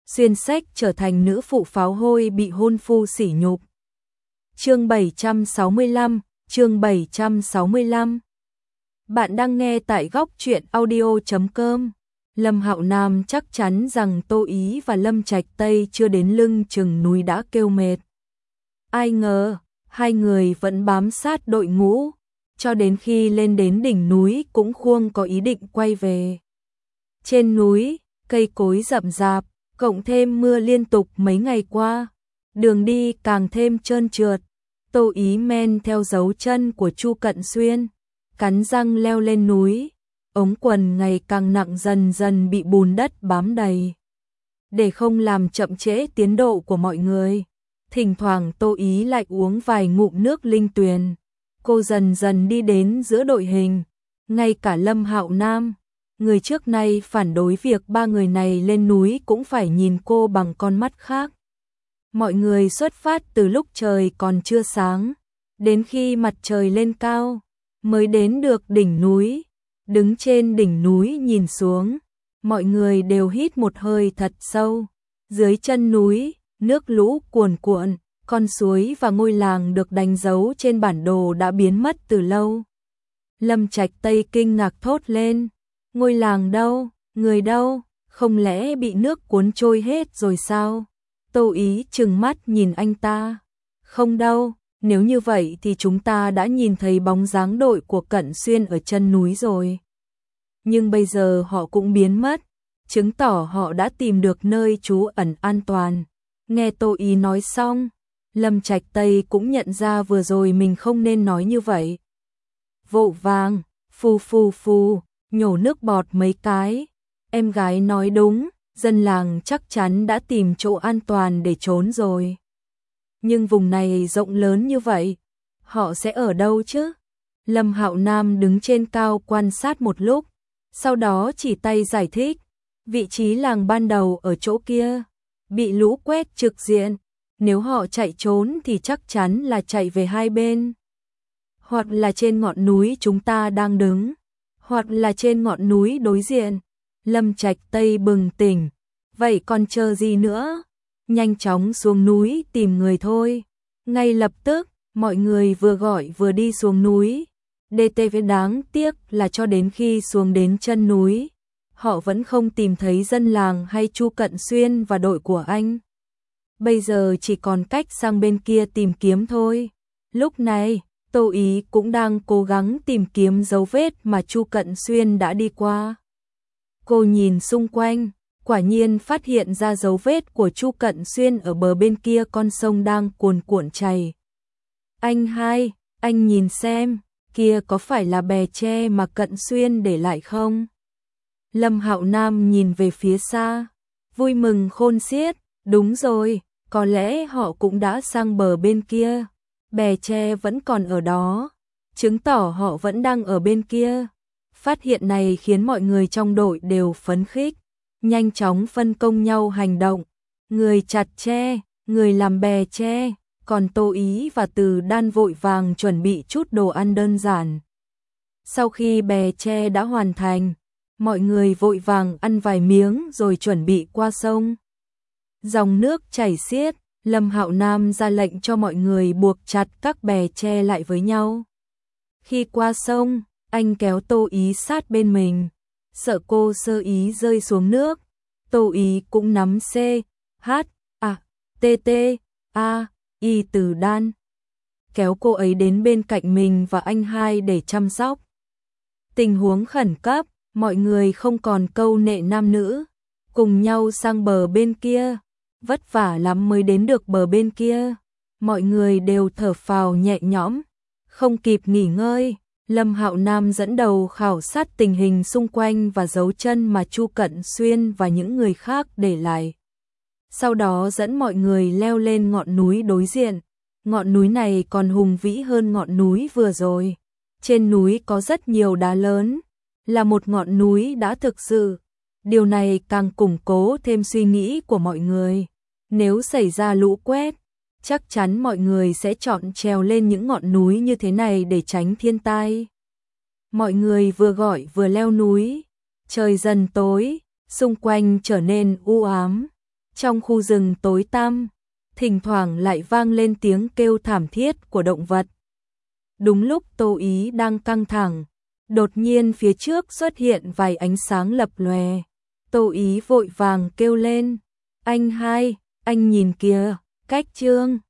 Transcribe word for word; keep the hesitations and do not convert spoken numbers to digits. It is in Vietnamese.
xuyên sách trở thành nữ phụ pháo hôi bị hôn phu sỉ nhục. Chương bảy trăm sáu mươi lăm, chương bảy trăm sáu mươi lăm. Bạn đang nghe tại góc truyện audio chấm com. Lâm Hạo Nam chắc chắn rằng Tô Ý và Lâm Trạch Tây chưa đến lưng chừng núi đã kêu mệt. Ai ngờ, hai người vẫn bám sát đội ngũ, cho đến khi lên đến đỉnh núi cũng không có ý định quay về. Trên núi, cây cối rậm rạp, cộng thêm mưa liên tục mấy ngày qua, đường đi càng thêm trơn trượt. Tô Ý men theo dấu chân của Chu Cận Xuyên, cắn răng leo lên núi, ống quần ngày càng nặng dần dần bị bùn đất bám đầy. Để không làm chậm trễ tiến độ của mọi người, thỉnh thoảng Tô Ý lại uống vài ngụm nước linh tuyền. Cô dần dần đi đến giữa đội hình, ngay cả Lâm Hạo Nam, người trước nay phản đối việc ba người này lên núi cũng phải nhìn cô bằng con mắt khác. Mọi người xuất phát từ lúc trời còn chưa sáng, đến khi mặt trời lên cao, mới đến được đỉnh núi. Đứng trên đỉnh núi nhìn xuống, mọi người đều hít một hơi thật sâu. Dưới chân núi, nước lũ cuồn cuộn, con suối và ngôi làng được đánh dấu trên bản đồ đã biến mất từ lâu. Lâm Trạch Tây kinh ngạc thốt lên, ngôi làng đâu, người đâu, không lẽ bị nước cuốn trôi hết rồi sao? Tô Ý trừng mắt nhìn anh ta, không đâu, nếu như vậy thì chúng ta đã nhìn thấy bóng dáng đội của Cận Xuyên ở chân núi rồi. Nhưng bây giờ họ cũng biến mất, chứng tỏ họ đã tìm được nơi trú ẩn an toàn. Nghe Tô Ý nói xong, Lâm Trạch Tây cũng nhận ra vừa rồi mình không nên nói như vậy. Vội vàng, phù phù phù, nhổ nước bọt mấy cái. Em gái nói đúng, dân làng chắc chắn đã tìm chỗ an toàn để trốn rồi. Nhưng vùng này rộng lớn như vậy, họ sẽ ở đâu chứ? Lâm Hạo Nam đứng trên cao quan sát một lúc, sau đó chỉ tay giải thích, vị trí làng ban đầu ở chỗ kia, bị lũ quét trực diện, nếu họ chạy trốn thì chắc chắn là chạy về hai bên. Hoặc là trên ngọn núi chúng ta đang đứng, hoặc là trên ngọn núi đối diện. Lâm Trạch Tây bừng tỉnh, vậy còn chờ gì nữa? Nhanh chóng xuống núi tìm người thôi. Ngay lập tức, mọi người vừa gọi vừa đi xuống núi. đê tê vê đáng tiếc là cho đến khi xuống đến chân núi, họ vẫn không tìm thấy dân làng hay Chu Cận Xuyên và đội của anh. Bây giờ chỉ còn cách sang bên kia tìm kiếm thôi. Lúc này, Tô Ý cũng đang cố gắng tìm kiếm dấu vết mà Chu Cận Xuyên đã đi qua. Cô nhìn xung quanh, quả nhiên phát hiện ra dấu vết của Chu Cận Xuyên ở bờ bên kia con sông đang cuồn cuộn chảy. Anh hai, anh nhìn xem, kia có phải là bè tre mà Cận Xuyên để lại không? Lâm Hạo Nam nhìn về phía xa, vui mừng khôn xiết, đúng rồi, có lẽ họ cũng đã sang bờ bên kia, bè tre vẫn còn ở đó, chứng tỏ họ vẫn đang ở bên kia. Phát hiện này khiến mọi người trong đội đều phấn khích, nhanh chóng phân công nhau hành động, người chặt tre, người làm bè tre, còn Tô Ý và Từ Đan vội vàng chuẩn bị chút đồ ăn đơn giản. Sau khi bè tre đã hoàn thành, mọi người vội vàng ăn vài miếng rồi chuẩn bị qua sông. Dòng nước chảy xiết, Lâm Hạo Nam ra lệnh cho mọi người buộc chặt các bè tre lại với nhau. Khi qua sông, anh kéo Tô Ý sát bên mình, sợ cô sơ ý rơi xuống nước. Tô Ý cũng nắm C, H, A, T, T, A, Y Từ Đan, kéo cô ấy đến bên cạnh mình và anh hai để chăm sóc. Tình huống khẩn cấp, mọi người không còn câu nệ nam nữ, cùng nhau sang bờ bên kia. Vất vả lắm mới đến được bờ bên kia, mọi người đều thở phào nhẹ nhõm. Không kịp nghỉ ngơi, Lâm Hạo Nam dẫn đầu khảo sát tình hình xung quanh và dấu chân mà Chu Cận Xuyên và những người khác để lại. Sau đó dẫn mọi người leo lên ngọn núi đối diện. Ngọn núi này còn hùng vĩ hơn ngọn núi vừa rồi. Trên núi có rất nhiều đá lớn, là một ngọn núi đã thực sự. Điều này càng củng cố thêm suy nghĩ của mọi người. Nếu xảy ra lũ quét, chắc chắn mọi người sẽ chọn trèo lên những ngọn núi như thế này để tránh thiên tai. Mọi người vừa gọi vừa leo núi, trời dần tối, xung quanh trở nên u ám. Trong khu rừng tối tăm, thỉnh thoảng lại vang lên tiếng kêu thảm thiết của động vật. Đúng lúc Tô Ý đang căng thẳng, đột nhiên phía trước xuất hiện vài ánh sáng lập lòe. Tô Ý vội vàng kêu lên, anh hai, anh nhìn kìa, cách Trương